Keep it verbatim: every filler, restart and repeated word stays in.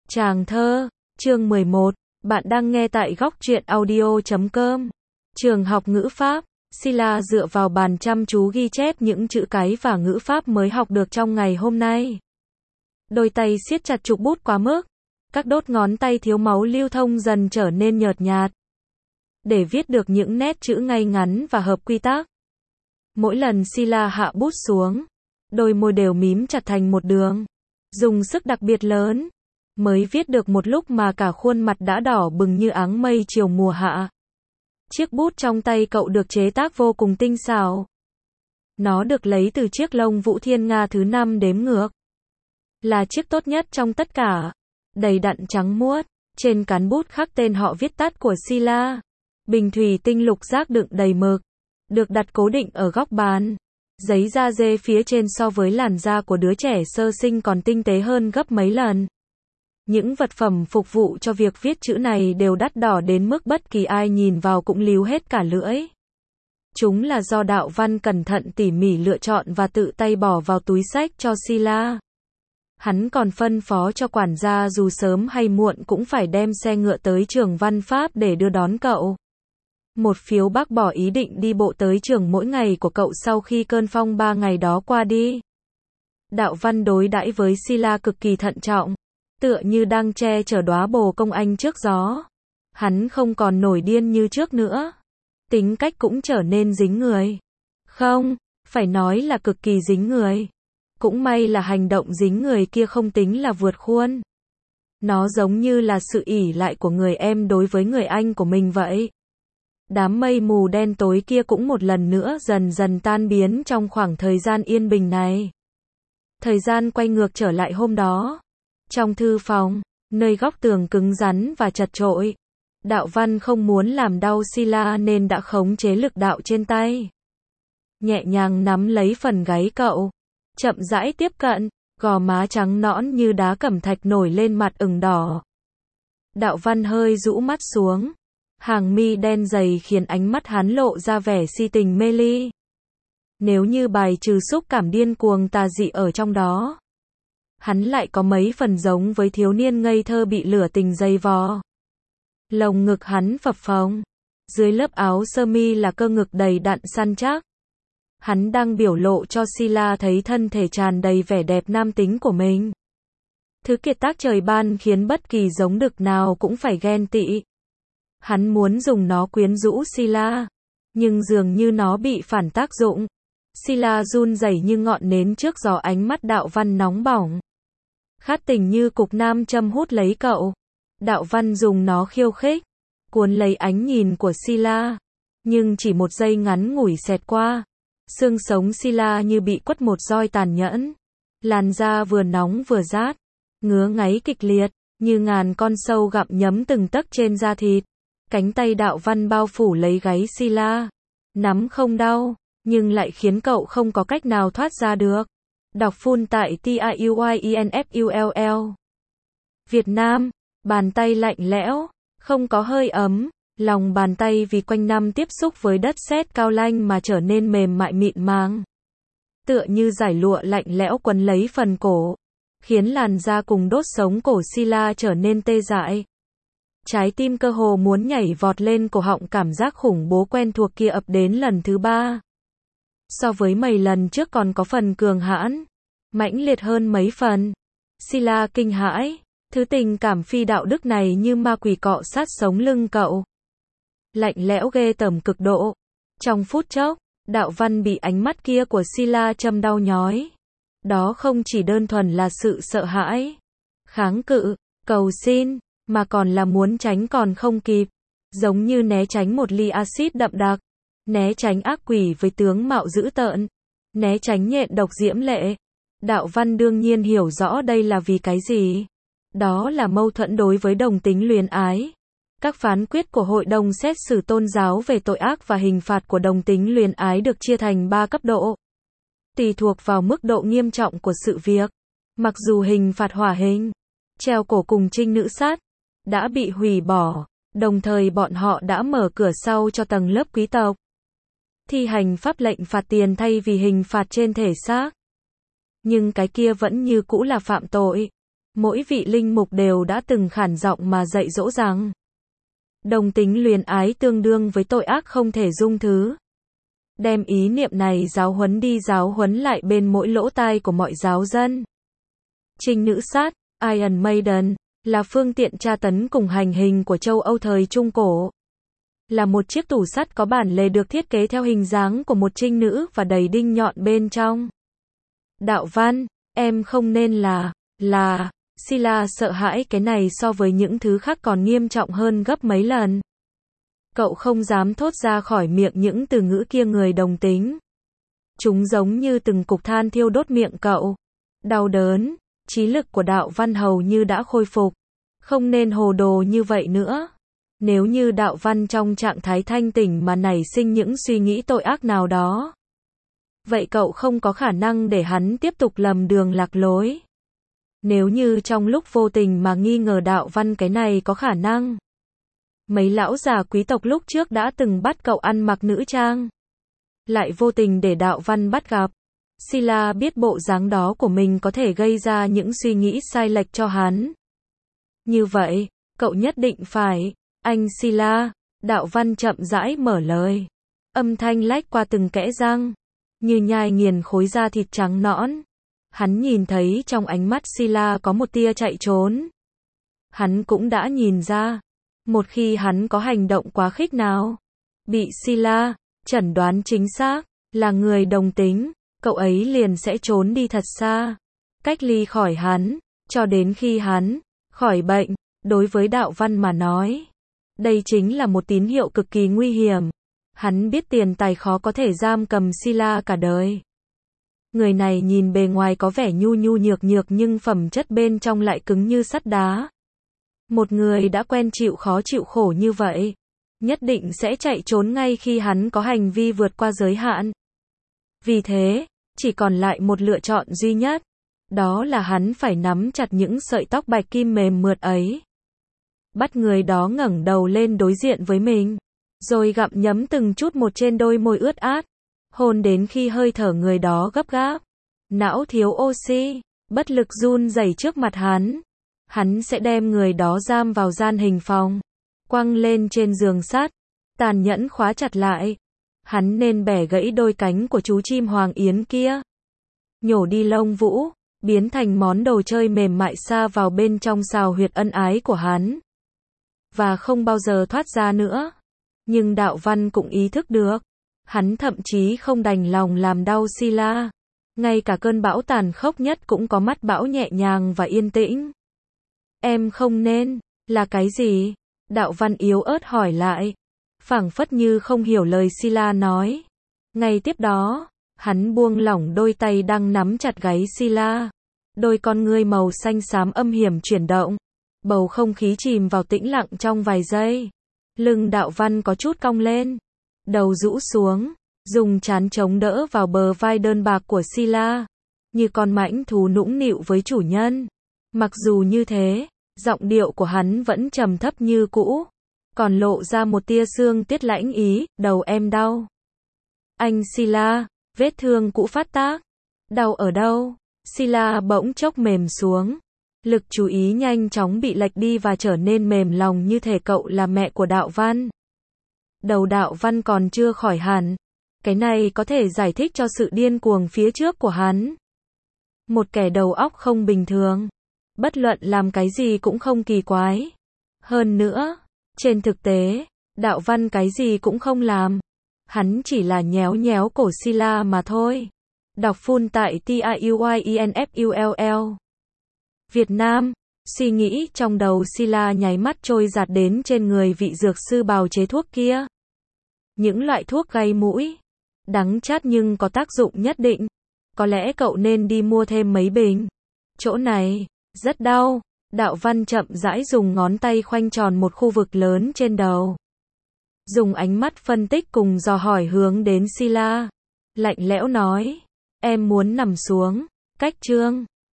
Tràng thơ, chương mười một, bạn đang nghe tại góc truyện audio chấm com. Trường học ngữ pháp, Sila dựa vào bàn chăm chú ghi chép những chữ cái và ngữ pháp mới học được trong ngày hôm nay. Đôi tay siết chặt trục bút quá mức, các đốt ngón tay thiếu máu lưu thông dần trở nên nhợt nhạt. Để viết được những nét chữ ngay ngắn và hợp quy tắc. Mỗi lần Sila hạ bút xuống, đôi môi đều mím chặt thành một đường, dùng sức đặc biệt lớn, mới viết được một lúc mà cả khuôn mặt đã đỏ bừng như áng mây chiều mùa hạ. Chiếc bút trong tay cậu được chế tác vô cùng tinh xảo. Nó được lấy từ chiếc lông vũ thiên nga thứ năm đếm ngược. Là chiếc tốt nhất trong tất cả. Đầy đặn trắng muốt. Trên cán bút khắc tên họ viết tắt của Sila. Bình thủy tinh lục giác đựng đầy mực. Được đặt cố định ở góc bàn. Giấy da dê phía trên so với làn da của đứa trẻ sơ sinh còn tinh tế hơn gấp mấy lần. Những vật phẩm phục vụ cho việc viết chữ này đều đắt đỏ đến mức bất kỳ ai nhìn vào cũng líu hết cả lưỡi. Chúng là do Đạo Văn cẩn thận tỉ mỉ lựa chọn và tự tay bỏ vào túi xách cho Sila. Hắn còn phân phó cho quản gia dù sớm hay muộn cũng phải đem xe ngựa tới trường văn pháp để đưa đón cậu. Một phiếu bác bỏ ý định đi bộ tới trường mỗi ngày của cậu sau khi cơn phong ba ngày đó qua đi. Đạo Văn đối đãi với Sila cực kỳ thận trọng. Tựa như đang che chở đóa bồ công anh trước gió. Hắn không còn nổi điên như trước nữa. Tính cách cũng trở nên dính người. Không, phải nói là cực kỳ dính người. Cũng may là hành động dính người kia không tính là vượt khuôn. Nó giống như là sự ỷ lại của người em đối với người anh của mình vậy. Đám mây mù đen tối kia cũng một lần nữa dần dần tan biến trong khoảng thời gian yên bình này. Thời gian quay ngược trở lại hôm đó. Trong thư phòng, nơi góc tường cứng rắn và chật chội, Đạo Văn không muốn làm đau Sila nên đã khống chế lực đạo trên tay. Nhẹ nhàng nắm lấy phần gáy cậu, chậm rãi tiếp cận, gò má trắng nõn như đá cẩm thạch nổi lên mặt ửng đỏ. Đạo Văn hơi rũ mắt xuống, hàng mi đen dày khiến ánh mắt hắn lộ ra vẻ si tình mê ly. Nếu như bài trừ xúc cảm điên cuồng tà dị ở trong đó, hắn lại có mấy phần giống với thiếu niên ngây thơ bị lửa tình dày vò. Lồng ngực hắn phập phồng, dưới lớp áo sơ mi là cơ ngực đầy đặn săn chắc. Hắn đang biểu lộ cho Sila thấy thân thể tràn đầy vẻ đẹp nam tính của mình. Thứ kiệt tác trời ban khiến bất kỳ giống đực nào cũng phải ghen tị. Hắn muốn dùng nó quyến rũ Sila, nhưng dường như nó bị phản tác dụng. Sila run rẩy như ngọn nến trước gió ánh mắt Đạo Văn nóng bỏng. Khát tình như cục nam châm hút lấy cậu. Đạo Văn dùng nó khiêu khích, cuốn lấy ánh nhìn của Sila. Nhưng chỉ một giây ngắn ngủi xẹt qua, xương sống Sila như bị quất một roi tàn nhẫn. Làn da vừa nóng vừa rát, ngứa ngáy kịch liệt, như ngàn con sâu gặm nhấm từng tấc trên da thịt. Cánh tay Đạo Văn bao phủ lấy gáy Sila. Nắm không đau, nhưng lại khiến cậu không có cách nào thoát ra được. Đọc full tại T I U Y E N F U L L. Việt Nam, bàn tay lạnh lẽo, không có hơi ấm, lòng bàn tay vì quanh năm tiếp xúc với đất sét cao lanh mà trở nên mềm mại mịn màng. Tựa như dải lụa lạnh lẽo quấn lấy phần cổ, khiến làn da cùng đốt sống cổ Sila trở nên tê dại. Trái tim cơ hồ muốn nhảy vọt lên cổ họng, cảm giác khủng bố quen thuộc kia ập đến lần thứ ba. So với mấy lần trước còn có phần cường hãn, mãnh liệt hơn mấy phần. Sila kinh hãi, thứ tình cảm phi đạo đức này như ma quỷ cọ sát sống lưng cậu. Lạnh lẽo ghê tởm cực độ. Trong phút chốc, Đạo Văn bị ánh mắt kia của Sila châm đau nhói. Đó không chỉ đơn thuần là sự sợ hãi, kháng cự, cầu xin, mà còn là muốn tránh còn không kịp. Giống như né tránh một ly axit đậm đặc. Né tránh ác quỷ với tướng mạo dữ tợn. Né tránh nhện độc diễm lệ. Đạo Văn đương nhiên hiểu rõ đây là vì cái gì. Đó là mâu thuẫn đối với đồng tính luyến ái. Các phán quyết của Hội đồng xét xử tôn giáo về tội ác và hình phạt của đồng tính luyến ái được chia thành ba cấp độ. Tùy thuộc vào mức độ nghiêm trọng của sự việc. Mặc dù hình phạt hỏa hình, treo cổ cùng trinh nữ sát đã bị hủy bỏ, đồng thời bọn họ đã mở cửa sau cho tầng lớp quý tộc thi hành pháp lệnh phạt tiền thay vì hình phạt trên thể xác. Nhưng cái kia vẫn như cũ là phạm tội. Mỗi vị linh mục đều đã từng khản giọng mà dạy dỗ rằng đồng tính luyến ái tương đương với tội ác không thể dung thứ. Đem ý niệm này giáo huấn đi giáo huấn lại bên mỗi lỗ tai của mọi giáo dân. Trinh nữ sát, Iron Maiden, là phương tiện tra tấn cùng hành hình của châu Âu thời Trung Cổ. Là một chiếc tủ sắt có bản lề được thiết kế theo hình dáng của một trinh nữ và đầy đinh nhọn bên trong. Đạo Văn, em không nên là, là, Sila sợ hãi cái này so với những thứ khác còn nghiêm trọng hơn gấp mấy lần. Cậu không dám thốt ra khỏi miệng những từ ngữ kia người đồng tính. Chúng giống như từng cục than thiêu đốt miệng cậu. Đau đớn, trí lực của Đạo Văn hầu như đã khôi phục. Không nên hồ đồ như vậy nữa. Nếu như Đạo Văn trong trạng thái thanh tỉnh mà nảy sinh những suy nghĩ tội ác nào đó, vậy cậu không có khả năng để hắn tiếp tục lầm đường lạc lối. Nếu như trong lúc vô tình mà nghi ngờ Đạo Văn cái này có khả năng. Mấy lão già quý tộc lúc trước đã từng bắt cậu ăn mặc nữ trang. Lại vô tình để Đạo Văn bắt gặp. Sila biết bộ dáng đó của mình có thể gây ra những suy nghĩ sai lệch cho hắn. Như vậy, cậu nhất định phải, anh Sila, Đạo Văn chậm rãi mở lời. Âm thanh lách qua từng kẽ răng, như nhai nghiền khối da thịt trắng nõn. Hắn nhìn thấy trong ánh mắt Sila có một tia chạy trốn. Hắn cũng đã nhìn ra, một khi hắn có hành động quá khích nào, bị Sila chẩn đoán chính xác là người đồng tính, cậu ấy liền sẽ trốn đi thật xa, cách ly khỏi hắn, cho đến khi hắn khỏi bệnh. Đối với Đạo Văn mà nói, đây chính là một tín hiệu cực kỳ nguy hiểm. Hắn biết tiền tài khó có thể giam cầm Sila cả đời. Người này nhìn bề ngoài có vẻ nhu nhu nhược nhược nhưng phẩm chất bên trong lại cứng như sắt đá. Một người đã quen chịu khó chịu khổ như vậy, nhất định sẽ chạy trốn ngay khi hắn có hành vi vượt qua giới hạn. Vì thế, chỉ còn lại một lựa chọn duy nhất, đó là hắn phải nắm chặt những sợi tóc bạch kim mềm mượt ấy. Bắt người đó ngẩng đầu lên đối diện với mình, rồi gặm nhấm từng chút một trên đôi môi ướt át, hôn đến khi hơi thở người đó gấp gáp. Não thiếu oxy, bất lực run rẩy trước mặt hắn. Hắn sẽ đem người đó giam vào gian hình phòng, quăng lên trên giường sắt, tàn nhẫn khóa chặt lại. Hắn nên bẻ gãy đôi cánh của chú chim hoàng yến kia, nhổ đi lông vũ, biến thành món đồ chơi mềm mại sa vào bên trong xào huyệt ân ái của hắn, và không bao giờ thoát ra nữa. Nhưng Đạo Văn cũng ý thức được, hắn thậm chí không đành lòng làm đau Sila. Ngay cả cơn bão tàn khốc nhất cũng có mắt bão nhẹ nhàng và yên tĩnh. Em không nên, là cái gì? Đạo Văn yếu ớt hỏi lại, phảng phất như không hiểu lời Sila nói. Ngay tiếp đó, hắn buông lỏng đôi tay đang nắm chặt gáy Sila. Đôi con ngươi màu xanh xám âm hiểm chuyển động. Bầu không khí chìm vào tĩnh lặng trong vài giây. Lưng Đạo Văn có chút cong lên, đầu rũ xuống, dùng trán chống đỡ vào bờ vai đơn bạc của Sila, như con mãnh thú nũng nịu với chủ nhân. Mặc dù như thế, giọng điệu của hắn vẫn trầm thấp như cũ, còn lộ ra một tia xương tiết lãnh ý. Đầu em đau. Anh Sila, vết thương cũ phát tác. Đau ở đâu? Sila bỗng chốc mềm xuống. Lực chú ý nhanh chóng bị lệch đi và trở nên mềm lòng như thể cậu là mẹ của Đạo Văn. Đầu Đạo Văn còn chưa khỏi hẳn. Cái này có thể giải thích cho sự điên cuồng phía trước của hắn. Một kẻ đầu óc không bình thường, bất luận làm cái gì cũng không kỳ quái. Hơn nữa, trên thực tế, Đạo Văn cái gì cũng không làm. Hắn chỉ là nhéo nhéo cổ Sila mà thôi. Đọc full tại T I U Y E N F U L L. Việt Nam, suy nghĩ trong đầu Sila nháy mắt trôi giạt đến trên người vị dược sư bào chế thuốc kia. Những loại thuốc gây mũi, đắng chát nhưng có tác dụng nhất định. Có lẽ cậu nên đi mua thêm mấy bình. Chỗ này, rất đau. Đạo Văn chậm rãi dùng ngón tay khoanh tròn một khu vực lớn trên đầu. Dùng ánh mắt phân tích cùng dò hỏi hướng đến Sila. Lạnh lẽo nói, em muốn nằm xuống, cách chương.